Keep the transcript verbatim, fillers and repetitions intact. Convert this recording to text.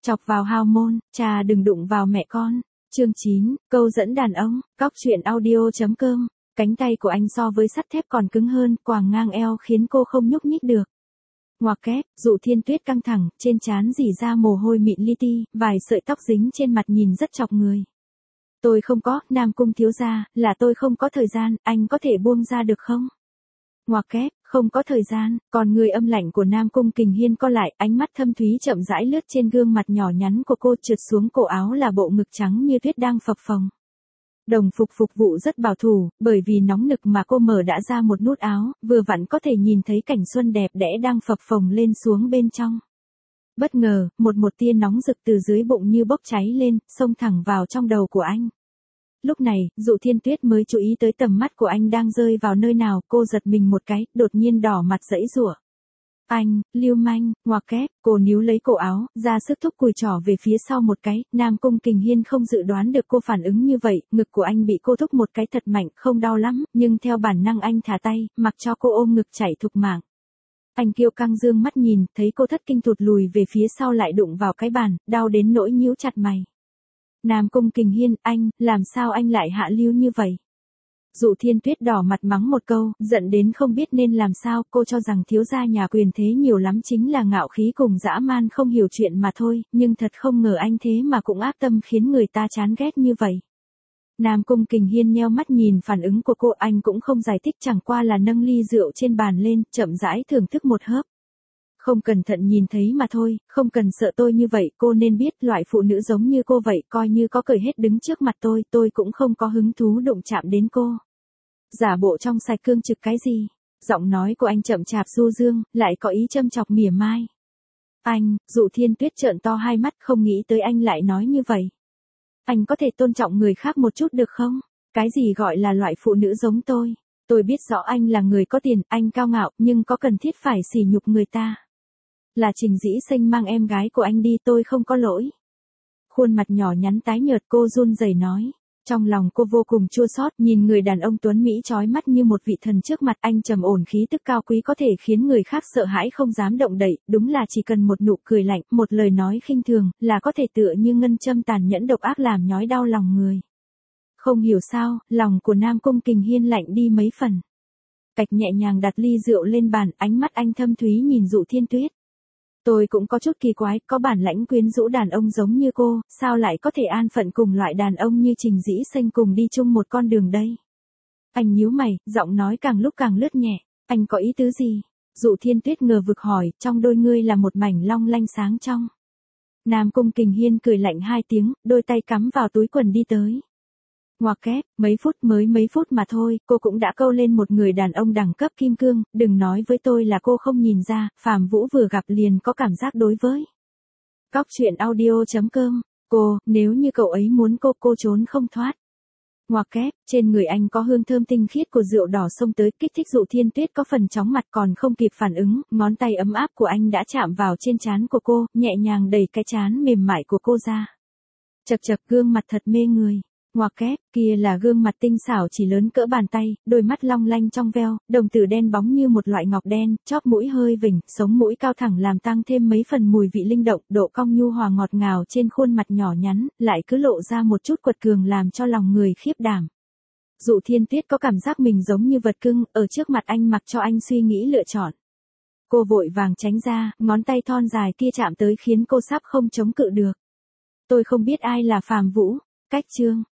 Chọc vào hormone, cha đừng đụng vào mẹ con. Chương chín, câu dẫn đàn ông, cóc truyện audio.com. Cánh tay của anh so với sắt thép còn cứng hơn, quàng ngang eo khiến cô không nhúc nhích được. Ngoặc kép, Dụ Thiên Tuyết căng thẳng, trên trán rỉ ra mồ hôi mịn li ti, vài sợi tóc dính trên mặt nhìn rất chọc người. Tôi không có, Nam Cung thiếu gia, là tôi không có thời gian, anh có thể buông ra được không? Ngoặc kép, không có thời gian, còn người âm lạnh của Nam Cung Kình Hiên co lại, ánh mắt thâm thúy chậm rãi lướt trên gương mặt nhỏ nhắn của cô, trượt xuống cổ áo là bộ ngực trắng như tuyết đang phập phồng. Đồng phục phục vụ rất bảo thủ, bởi vì nóng nực mà cô mở đã ra một nút áo, vừa vặn có thể nhìn thấy cảnh xuân đẹp đẽ đang phập phồng lên xuống bên trong. Bất ngờ, một một tia nóng rực từ dưới bụng như bốc cháy lên, xông thẳng vào trong đầu của anh. Lúc này, Dụ Thiên Tuyết mới chú ý tới tầm mắt của anh đang rơi vào nơi nào, cô giật mình một cái, đột nhiên đỏ mặt giãy giụa. Anh, lưu manh, ngoặc kép, cô níu lấy cổ áo, ra sức thúc cùi trỏ về phía sau một cái, Nam Cung Kình Hiên không dự đoán được cô phản ứng như vậy, ngực của anh bị cô thúc một cái thật mạnh, không đau lắm, nhưng theo bản năng anh thả tay, mặc cho cô ôm ngực chảy thục mạng. Anh kiêu căng dương mắt nhìn, thấy cô thất kinh thụt lùi về phía sau lại đụng vào cái bàn, đau đến nỗi nhíu chặt mày. Nam Cung Kình Hiên, anh, làm sao anh lại hạ lưu như vậy? Dụ Thiên Tuyết đỏ mặt mắng một câu, giận đến không biết nên làm sao, cô cho rằng thiếu gia nhà quyền thế nhiều lắm chính là ngạo khí cùng dã man không hiểu chuyện mà thôi, nhưng thật không ngờ anh thế mà cũng ác tâm khiến người ta chán ghét như vậy. Nam Cung Kình Hiên nheo mắt nhìn phản ứng của cô, anh cũng không giải thích, chẳng qua là nâng ly rượu trên bàn lên, chậm rãi thưởng thức một hớp. Không cẩn thận nhìn thấy mà thôi, không cần sợ tôi như vậy, cô nên biết loại phụ nữ giống như cô vậy, coi như có cởi hết đứng trước mặt tôi, tôi cũng không có hứng thú đụng chạm đến cô. Giả bộ trong sạch cương trực cái gì? Giọng nói của anh chậm chạp du dương, lại có ý châm chọc mỉa mai. Anh, Dụ Thiên Tuyết trợn to hai mắt, không nghĩ tới anh lại nói như vậy. Anh có thể tôn trọng người khác một chút được không? Cái gì gọi là loại phụ nữ giống tôi? Tôi biết rõ anh là người có tiền, anh cao ngạo, nhưng có cần thiết phải sỉ nhục người ta? Là Trình Dĩ Sinh mang em gái của anh đi, tôi không có lỗi. Khuôn mặt nhỏ nhắn tái nhợt, cô run rẩy nói. Trong lòng cô vô cùng chua xót, nhìn người đàn ông tuấn Mỹ chói mắt như một vị thần trước mặt, anh trầm ổn khí tức cao quý có thể khiến người khác sợ hãi không dám động đậy, đúng là chỉ cần một nụ cười lạnh, một lời nói khinh thường, là có thể tựa như ngân châm tàn nhẫn độc ác làm nhói đau lòng người. Không hiểu sao, lòng của Nam Cung Kình Hiên lạnh đi mấy phần. Cạch nhẹ nhàng đặt ly rượu lên bàn, ánh mắt anh thâm thúy nhìn Dụ Thiên Tuyết. Tôi cũng có chút kỳ quái, có bản lãnh quyến rũ đàn ông giống như cô, sao lại có thể an phận cùng loại đàn ông như Trình Dĩ Sinh cùng đi chung một con đường đây? Anh nhíu mày, giọng nói càng lúc càng lướt nhẹ, anh có ý tứ gì? Dụ Thiên Tuyết ngờ vực hỏi, trong đôi ngươi là một mảnh long lanh sáng trong. Nam Cung Kình Hiên cười lạnh hai tiếng, đôi tay cắm vào túi quần đi tới. Ngoặc kép, mấy phút mới mấy phút mà thôi, cô cũng đã câu lên một người đàn ông đẳng cấp kim cương, đừng nói với tôi là cô không nhìn ra, Phạm Vũ vừa gặp liền có cảm giác đối với. Cóc truyện audio.com, cô, nếu như cậu ấy muốn cô, cô trốn không thoát. Ngoặc kép, trên người anh có hương thơm tinh khiết của rượu đỏ xông tới, kích thích Dụ Thiên Tuyết có phần chóng mặt còn không kịp phản ứng, ngón tay ấm áp của anh đã chạm vào trên trán của cô, nhẹ nhàng đẩy cái trán mềm mại của cô ra. Chật chật, gương mặt thật mê người. Ngoặc kép, kia là gương mặt tinh xảo chỉ lớn cỡ bàn tay, đôi mắt long lanh trong veo, đồng tử đen bóng như một loại ngọc đen, chóp mũi hơi vỉnh, sống mũi cao thẳng làm tăng thêm mấy phần mùi vị linh động, độ cong nhu hòa ngọt ngào trên khuôn mặt nhỏ nhắn, lại cứ lộ ra một chút quật cường làm cho lòng người khiếp đảm. Dụ Thiên Tuyết có cảm giác mình giống như vật cưng, ở trước mặt anh mặc cho anh suy nghĩ lựa chọn. Cô vội vàng tránh ra, ngón tay thon dài kia chạm tới khiến cô sắp không chống cự được. Tôi không biết ai là Phạm Vũ. Cách chương